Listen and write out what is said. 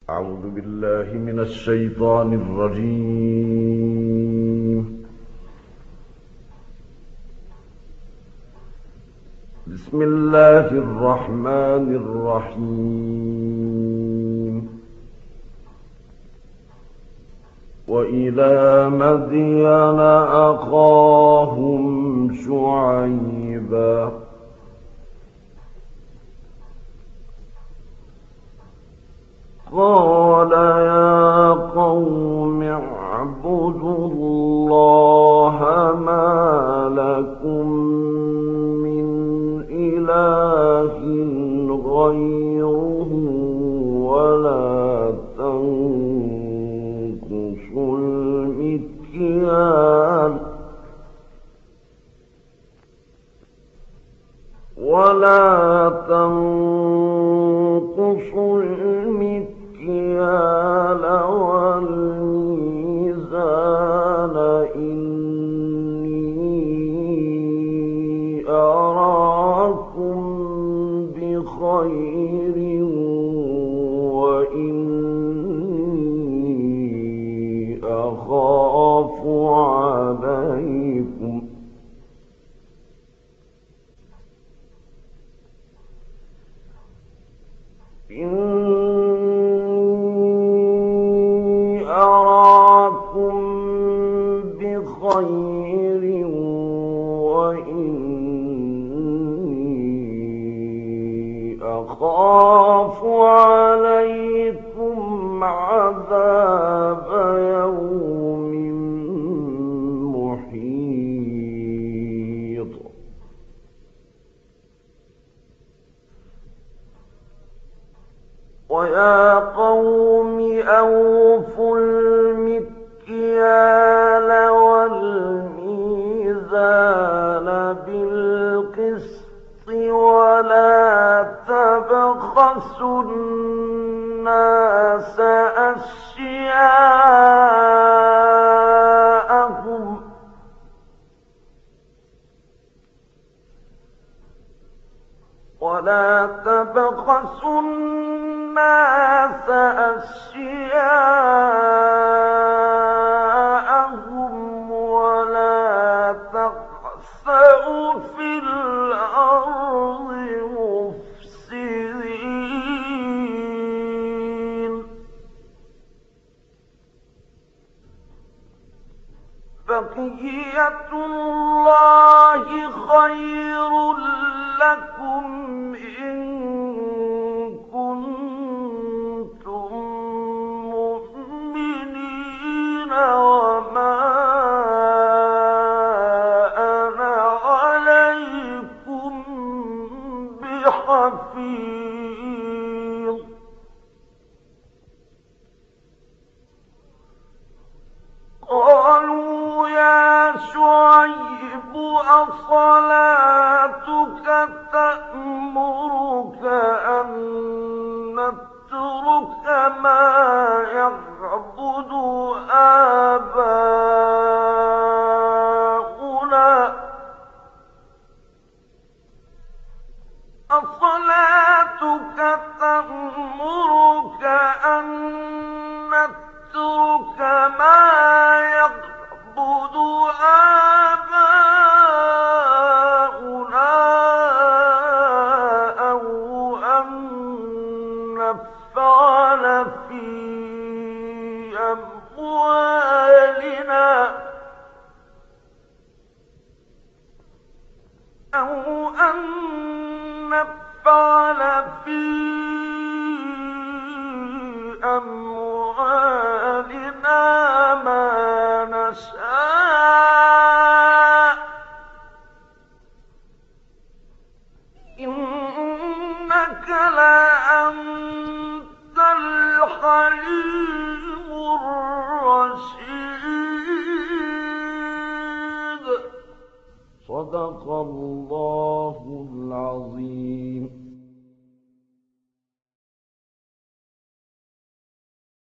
أعوذ بالله من الشيطان الرجيم. بسم الله الرحمن الرحيم. وإلى مدين أخاهم شعيبا قال يا قوم اعبدوا الله ما لكم من إله غيره ولا تنقصوا المكيال والميزان إني أراكم بخير وإني أخاف عليكم خير وإني أخاف عليكم عذاب يوم محيط ويا قوم أوفوا المكيال والميزان بالقسط ولا تبخسوا الناس أشياءهم ولا تخسئوا في الأرض مفسدين بقية الله خير لكم إن كنتم مؤمنين وما أنا عليكم بحفيظ قالوا يا شعيب أصلاتك تأمرك أن نترك ما يعبد آباؤنا أصلاتك تأمرك أن نترك ما يعبد آباؤنا أو أن نفعل في أموالنا ما نشاء إنك لأنت الحليم الرشيد صدق الله العظيم.